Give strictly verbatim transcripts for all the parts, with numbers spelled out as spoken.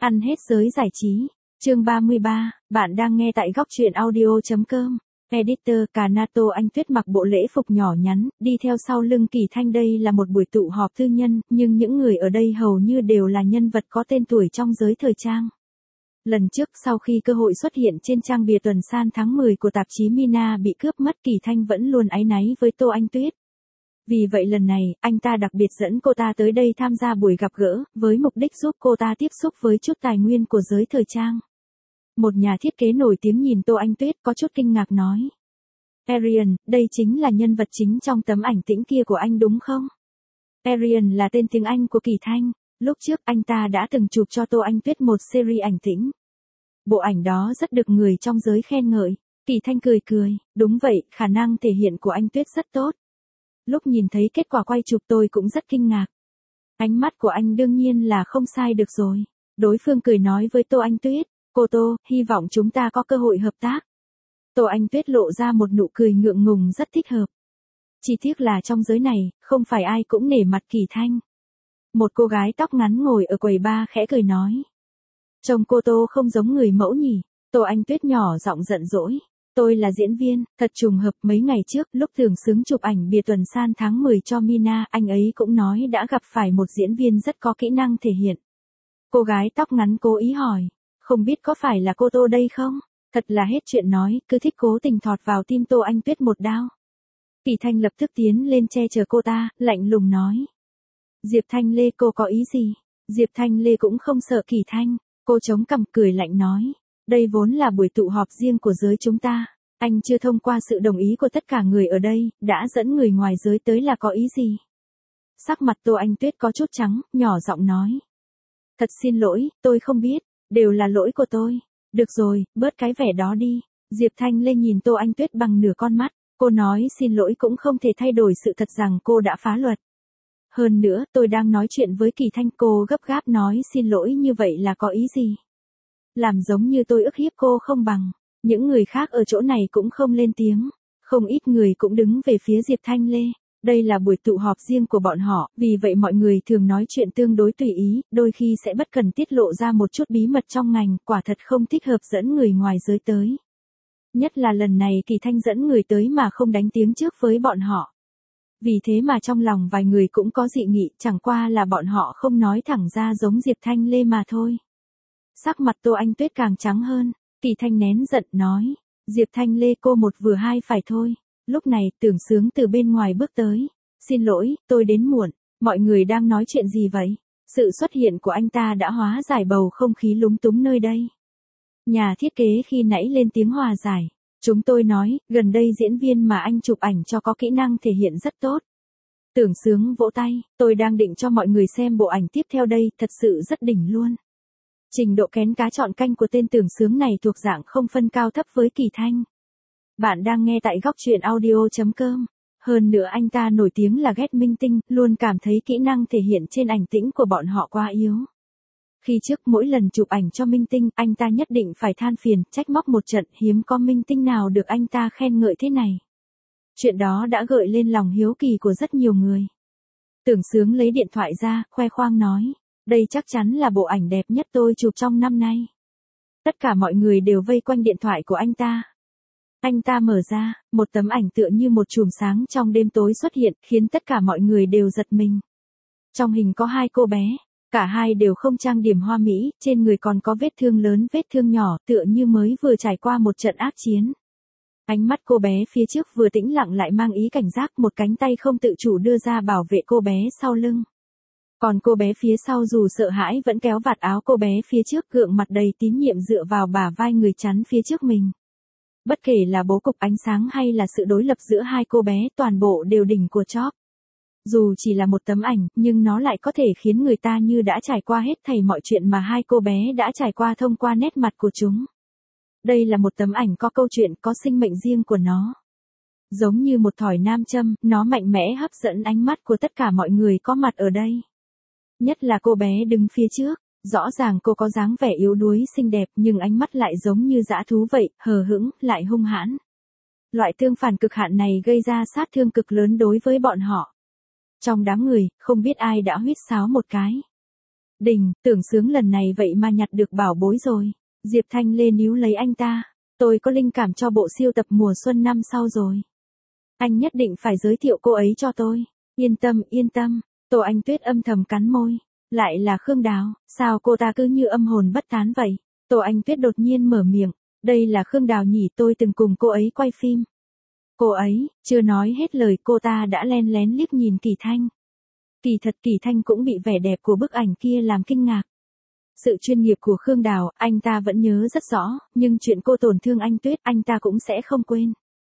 Ăn hết giới giải trí. Chương ba mươi ba, bạn đang nghe tại góc truyện audio chấm com. Editor Cà Nato Anh Tuyết mặc bộ lễ phục nhỏ nhắn, đi theo sau lưng Kỳ Thanh. Đây là một buổi tụ họp tư nhân, nhưng những người ở đây hầu như đều là nhân vật có tên tuổi trong giới thời trang. Lần trước sau khi cơ hội xuất hiện trên trang bìa tuần san tháng mười của tạp chí Mina bị cướp mất, Kỳ Thanh vẫn luôn áy náy với Tô Anh Tuyết. Vì vậy lần này, anh ta đặc biệt dẫn cô ta tới đây tham gia buổi gặp gỡ, với mục đích giúp cô ta tiếp xúc với chút tài nguyên của giới thời trang. Một nhà thiết kế nổi tiếng nhìn Tô Anh Tuyết có chút kinh ngạc nói. Arian, đây chính là nhân vật chính trong tấm ảnh tĩnh kia của anh đúng không? Arian là tên tiếng Anh của Kỳ Thanh. Lúc trước anh ta đã từng chụp cho Tô Anh Tuyết một series ảnh tĩnh. Bộ ảnh đó rất được người trong giới khen ngợi. Kỳ Thanh cười cười, đúng vậy, khả năng thể hiện của anh Tuyết rất tốt. Lúc nhìn thấy kết quả quay chụp tôi cũng rất kinh ngạc. Ánh mắt của anh đương nhiên là không sai được rồi. Đối phương cười nói với Tô Anh Tuyết, cô Tô, hy vọng chúng ta có cơ hội hợp tác. Tô Anh Tuyết lộ ra một nụ cười ngượng ngùng rất thích hợp. Chỉ tiếc là trong giới này, không phải ai cũng nể mặt Kỳ Thanh. Một cô gái tóc ngắn ngồi ở quầy bar khẽ cười nói. Trông cô Tô không giống người mẫu nhỉ. Tô Anh Tuyết nhỏ giọng giận dỗi. Tôi là diễn viên, thật trùng hợp mấy ngày trước lúc Tưởng Xứng chụp ảnh bìa tuần san tháng mười cho Mina, anh ấy cũng nói đã gặp phải một diễn viên rất có kỹ năng thể hiện. Cô gái tóc ngắn cố ý hỏi, không biết có phải là cô Tô đây không? Thật là hết chuyện nói, cứ thích cố tình thọt vào tim Tô Anh Tuyết một đao. Kỳ Thanh lập tức tiến lên che chở cô ta, lạnh lùng nói. Diệp Thanh Lê, cô có ý gì? Diệp Thanh Lê cũng không sợ Kỳ Thanh, cô chống cằm cười lạnh nói. Đây vốn là buổi tụ họp riêng của giới chúng ta. Anh chưa thông qua sự đồng ý của tất cả người ở đây, đã dẫn người ngoài giới tới là có ý gì? Sắc mặt Tô Anh Tuyết có chút trắng, nhỏ giọng nói. Thật xin lỗi, tôi không biết, đều là lỗi của tôi. Được rồi, bớt cái vẻ đó đi. Diệp Thanh Lê nhìn Tô Anh Tuyết bằng nửa con mắt, cô nói xin lỗi cũng không thể thay đổi sự thật rằng cô đã phá luật. Hơn nữa, tôi đang nói chuyện với Kỳ Thanh, cô gấp gáp nói xin lỗi như vậy là có ý gì? Làm giống như tôi ức hiếp cô không bằng. Những người khác ở chỗ này cũng không lên tiếng. Không ít người cũng đứng về phía Diệp Thanh Lê. Đây là buổi tụ họp riêng của bọn họ, vì vậy mọi người thường nói chuyện tương đối tùy ý, đôi khi sẽ bất cần tiết lộ ra một chút bí mật trong ngành, quả thật không thích hợp dẫn người ngoài giới tới. Nhất là lần này Kỳ Thanh dẫn người tới mà không đánh tiếng trước với bọn họ. Vì thế mà trong lòng vài người cũng có dị nghị, chẳng qua là bọn họ không nói thẳng ra giống Diệp Thanh Lê mà thôi. Sắc mặt Tô Anh Tuyết càng trắng hơn, Kỳ Thanh nén giận nói, Diệp Thanh Lê, cô một vừa hai phải thôi. Lúc này Tưởng Xứng từ bên ngoài bước tới, xin lỗi, tôi đến muộn, mọi người đang nói chuyện gì vậy? Sự xuất hiện của anh ta đã hóa giải bầu không khí lúng túng nơi đây. Nhà thiết kế khi nãy lên tiếng hòa giải, chúng tôi nói, gần đây diễn viên mà anh chụp ảnh cho có kỹ năng thể hiện rất tốt. Tưởng Xứng vỗ tay, tôi đang định cho mọi người xem bộ ảnh tiếp theo đây, thật sự rất đỉnh luôn. Trình độ kén cá chọn canh của tên Tưởng Xứng này thuộc dạng không phân cao thấp với Kỳ Thanh. Bạn đang nghe tại góc truyện audio chấm com. Hơn nữa anh ta nổi tiếng là ghét minh tinh, luôn cảm thấy kỹ năng thể hiện trên ảnh tĩnh của bọn họ quá yếu. Khi trước mỗi lần chụp ảnh cho minh tinh, anh ta nhất định phải than phiền, trách móc một trận, hiếm có minh tinh nào được anh ta khen ngợi thế này. Chuyện đó đã gợi lên lòng hiếu kỳ của rất nhiều người. Tưởng Xứng lấy điện thoại ra, khoe khoang nói. Đây chắc chắn là bộ ảnh đẹp nhất tôi chụp trong năm nay. Tất cả mọi người đều vây quanh điện thoại của anh ta. Anh ta mở ra, một tấm ảnh tựa như một chùm sáng trong đêm tối xuất hiện, khiến tất cả mọi người đều giật mình. Trong hình có hai cô bé, cả hai đều không trang điểm hoa mỹ, trên người còn có vết thương lớn, vết thương nhỏ, tựa như mới vừa trải qua một trận ác chiến. Ánh mắt cô bé phía trước vừa tĩnh lặng lại mang ý cảnh giác, một cánh tay không tự chủ đưa ra bảo vệ cô bé sau lưng. Còn cô bé phía sau dù sợ hãi vẫn kéo vạt áo cô bé phía trước, gượng mặt đầy tín nhiệm dựa vào bả vai người chắn phía trước mình. Bất kể là bố cục ánh sáng hay là sự đối lập giữa hai cô bé, toàn bộ đều đỉnh của chóp. Dù chỉ là một tấm ảnh, nhưng nó lại có thể khiến người ta như đã trải qua hết thảy mọi chuyện mà hai cô bé đã trải qua thông qua nét mặt của chúng. Đây là một tấm ảnh có câu chuyện, có sinh mệnh riêng của nó. Giống như một thỏi nam châm, nó mạnh mẽ hấp dẫn ánh mắt của tất cả mọi người có mặt ở đây. Nhất là cô bé đứng phía trước, rõ ràng cô có dáng vẻ yếu đuối xinh đẹp nhưng ánh mắt lại giống như dã thú vậy, hờ hững, lại hung hãn. Loại tương phản cực hạn này gây ra sát thương cực lớn đối với bọn họ. Trong đám người, không biết ai đã huýt sáo một cái. Đình, tưởng sướng lần này vậy mà nhặt được bảo bối rồi. Diệp Thanh Lê níu lấy anh ta. Tôi có linh cảm cho bộ siêu tập mùa xuân năm sau rồi. Anh nhất định phải giới thiệu cô ấy cho tôi. Yên tâm, yên tâm. Tô Anh Tuyết âm thầm cắn môi. Lại là Khương Đào, sao cô ta cứ như âm hồn bất tán vậy? Tô Anh Tuyết đột nhiên mở miệng. Đây là Khương Đào nhỉ, tôi từng cùng cô ấy quay phim. Cô ấy, chưa nói hết lời cô ta đã len lén liếc nhìn Kỳ Thanh. Kỳ thật Kỳ Thanh cũng bị vẻ đẹp của bức ảnh kia làm kinh ngạc. Sự chuyên nghiệp của Khương Đào, anh ta vẫn nhớ rất rõ, nhưng chuyện cô tổn thương anh Tuyết, anh ta cũng sẽ không quên.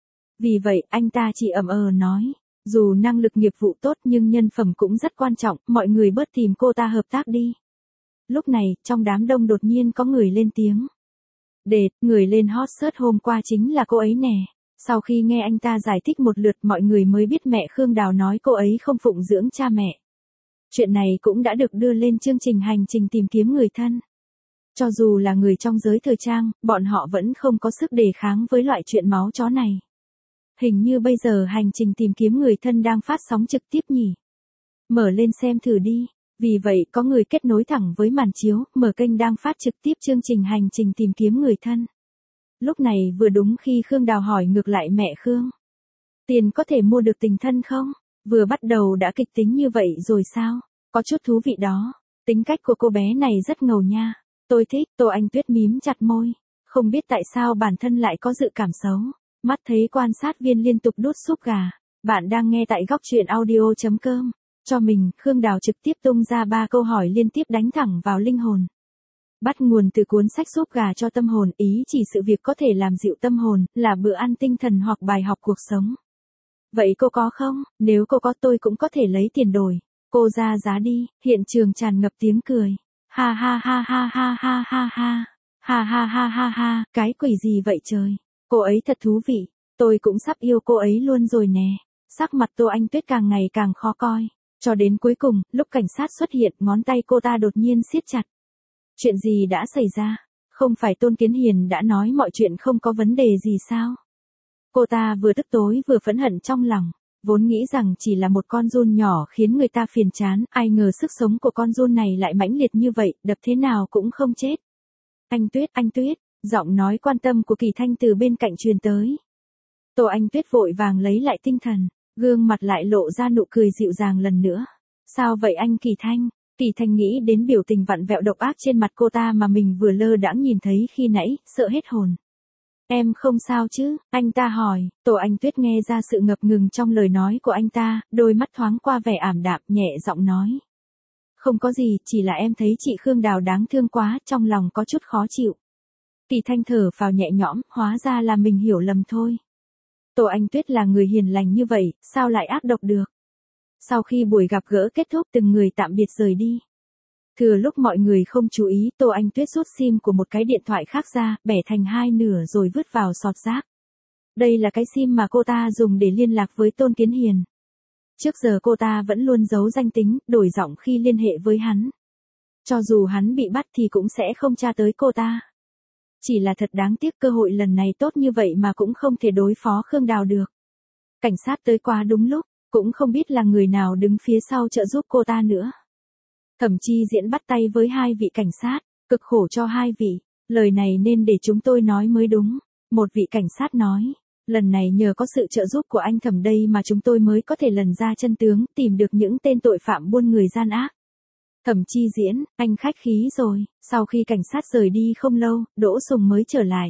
Vì vậy, anh ta chỉ ậm ờ nói, dù năng lực nghiệp vụ tốt nhưng nhân phẩm cũng rất quan trọng, mọi người bớt tìm cô ta hợp tác đi. Lúc này, trong đám đông đột nhiên có người lên tiếng. Đệt, người lên hot search hôm qua chính là cô ấy nè. Sau khi nghe anh ta giải thích một lượt, mọi người mới biết mẹ Khương Đào nói cô ấy không phụng dưỡng cha mẹ. Chuyện này cũng đã được đưa lên chương trình hành trình tìm kiếm người thân. Cho dù là người trong giới thời trang, bọn họ vẫn không có sức đề kháng với loại chuyện máu chó này. Hình như bây giờ hành trình tìm kiếm người thân đang phát sóng trực tiếp nhỉ. Mở lên xem thử đi. Vì vậy có người kết nối thẳng với màn chiếu, mở kênh đang phát trực tiếp chương trình hành trình tìm kiếm người thân. Lúc này vừa đúng khi Khương Đào hỏi ngược lại mẹ Khương. Tiền có thể mua được tình thân không? Vừa bắt đầu đã kịch tính như vậy rồi sao? Có chút thú vị đó. Tính cách của cô bé này rất ngầu nha. Tôi thích. Tô Anh Tuyết mím chặt môi. Không biết tại sao bản thân lại có dự cảm xấu. Mắt thấy quan sát viên liên tục đút súp gà. Bạn đang nghe tại góc truyện audio chấm com. Cho mình, Khương Đào trực tiếp tung ra ba câu hỏi liên tiếp đánh thẳng vào linh hồn. Bắt nguồn từ cuốn sách Súp gà cho tâm hồn, ý chỉ sự việc có thể làm dịu tâm hồn, là bữa ăn tinh thần hoặc bài học cuộc sống. Vậy cô có không? Nếu cô có tôi cũng có thể lấy tiền đổi. Cô ra giá đi. Hiện trường tràn ngập tiếng cười. Ha ha ha ha ha ha ha ha. Ha ha ha ha ha, cái quỷ gì vậy trời? Cô ấy thật thú vị. Tôi cũng sắp yêu cô ấy luôn rồi nè. Sắc mặt Tô Anh Tuyết càng ngày càng khó coi. Cho đến cuối cùng, lúc cảnh sát xuất hiện, ngón tay cô ta đột nhiên siết chặt. Chuyện gì đã xảy ra? Không phải Tôn Kiến Hiền đã nói mọi chuyện không có vấn đề gì sao? Cô ta vừa tức tối vừa phẫn hận trong lòng. Vốn nghĩ rằng chỉ là một con giun nhỏ khiến người ta phiền chán, ai ngờ sức sống của con giun này lại mãnh liệt như vậy, đập thế nào cũng không chết. Anh Tuyết, anh Tuyết, giọng nói quan tâm của Kỳ Thanh từ bên cạnh truyền tới. Tô Anh Tuyết vội vàng lấy lại tinh thần, gương mặt lại lộ ra nụ cười dịu dàng lần nữa. Sao vậy anh Kỳ Thanh? Kỳ Thanh nghĩ đến biểu tình vặn vẹo độc ác trên mặt cô ta mà mình vừa lơ đãng nhìn thấy khi nãy, sợ hết hồn. Em không sao chứ? Anh ta hỏi. Tô Anh Tuyết nghe ra sự ngập ngừng trong lời nói của anh ta, đôi mắt thoáng qua vẻ ảm đạm, nhẹ giọng nói. Không có gì, chỉ là em thấy chị Khương Đào đáng thương quá, trong lòng có chút khó chịu. Kỳ Thanh thở phào nhẹ nhõm, hóa ra là mình hiểu lầm thôi. Tô Anh Tuyết là người hiền lành như vậy, sao lại ác độc được? Sau khi buổi gặp gỡ kết thúc, từng người tạm biệt rời đi. Thừa lúc mọi người không chú ý, Tô Anh Tuyết rút sim của một cái điện thoại khác ra, bẻ thành hai nửa rồi vứt vào sọt rác. Đây là cái sim mà cô ta dùng để liên lạc với Tôn Kiến Hiền. Trước giờ cô ta vẫn luôn giấu danh tính, đổi giọng khi liên hệ với hắn. Cho dù hắn bị bắt thì cũng sẽ không tra tới cô ta. Chỉ là thật đáng tiếc cơ hội lần này tốt như vậy mà cũng không thể đối phó Khương Đào được. Cảnh sát tới quá đúng lúc, cũng không biết là người nào đứng phía sau trợ giúp cô ta nữa. Thẩm Chi Diễn bắt tay với hai vị cảnh sát, cực khổ cho hai vị, lời này nên để chúng tôi nói mới đúng. Một vị cảnh sát nói, lần này nhờ có sự trợ giúp của anh Thẩm đây mà chúng tôi mới có thể lần ra chân tướng, tìm được những tên tội phạm buôn người gian ác. Thẩm Chi Diễn, anh khách khí rồi. Sau khi cảnh sát rời đi không lâu, Đỗ Sùng mới trở lại.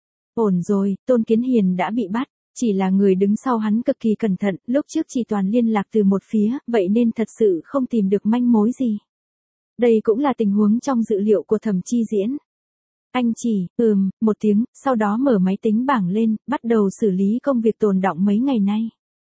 Ổn rồi, Tôn Kiến Hiền đã bị bắt, chỉ là người đứng sau hắn cực kỳ cẩn thận, lúc trước chỉ toàn liên lạc từ một phía, vậy nên thật sự không tìm được manh mối gì. Đây cũng là tình huống trong dự liệu của Thẩm Chi Diễn. Anh chỉ, ừm, một tiếng, sau đó mở máy tính bảng lên, bắt đầu xử lý công việc tồn đọng mấy ngày nay.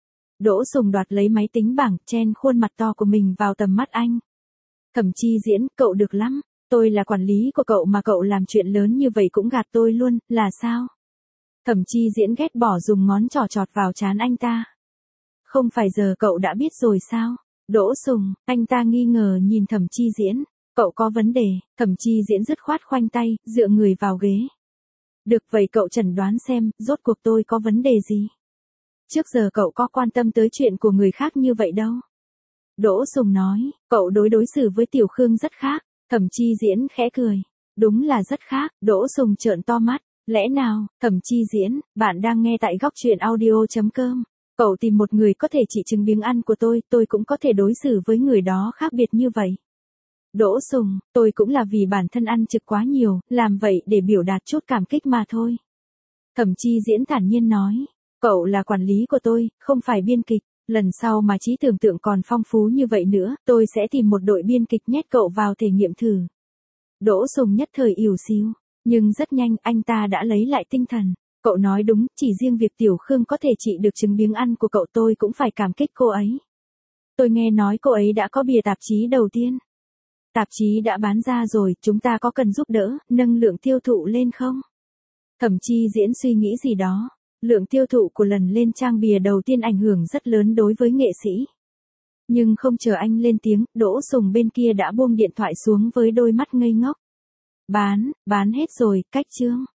Đỗ Sùng đoạt lấy máy tính bảng, chen khuôn mặt to của mình vào tầm mắt anh. Thẩm Chi Diễn, cậu được lắm, tôi là quản lý của cậu mà cậu làm chuyện lớn như vậy cũng gạt tôi luôn, là sao? Thẩm Chi Diễn ghét bỏ dùng ngón trỏ chọt vào trán anh ta. Không phải giờ cậu đã biết rồi sao? Đỗ Sùng, anh ta nghi ngờ nhìn Thẩm Chi Diễn. Cậu có vấn đề. Thẩm Chi Diễn dứt khoát khoanh tay, dựa người vào ghế. Được vậy cậu chẩn đoán xem, rốt cuộc tôi có vấn đề gì? Trước giờ cậu có quan tâm tới chuyện của người khác như vậy đâu. Đỗ Sùng nói, cậu đối đối xử với Tiểu Khương rất khác. Thẩm Chi Diễn khẽ cười. Đúng là rất khác, Đỗ Sùng trợn to mắt. Lẽ nào, Thẩm Chi Diễn, bạn đang nghe tại góc truyện audio.com. Cậu tìm một người có thể trị chứng biếng ăn của tôi, tôi cũng có thể đối xử với người đó khác biệt như vậy. Đỗ Sùng, tôi cũng là vì bản thân ăn trực quá nhiều, làm vậy để biểu đạt chút cảm kích mà thôi. Thẩm Chi Diễn thản nhiên nói, cậu là quản lý của tôi, không phải biên kịch, lần sau mà trí tưởng tượng còn phong phú như vậy nữa, tôi sẽ tìm một đội biên kịch nhét cậu vào thể nghiệm thử. Đỗ Sùng nhất thời ỉu xìu, nhưng rất nhanh anh ta đã lấy lại tinh thần. Cậu nói đúng, chỉ riêng việc Tiểu Khương có thể trị được chứng biếng ăn của cậu tôi cũng phải cảm kích cô ấy. Tôi nghe nói cô ấy đã có bìa tạp chí đầu tiên. Tạp chí đã bán ra rồi, chúng ta có cần giúp đỡ, nâng lượng tiêu thụ lên không? Thẩm Chi Diễn suy nghĩ gì đó. Lượng tiêu thụ của lần lên trang bìa đầu tiên ảnh hưởng rất lớn đối với nghệ sĩ. Nhưng không chờ anh lên tiếng, Đỗ Sùng bên kia đã buông điện thoại xuống với đôi mắt ngây ngốc. Bán, bán hết rồi, cách chương.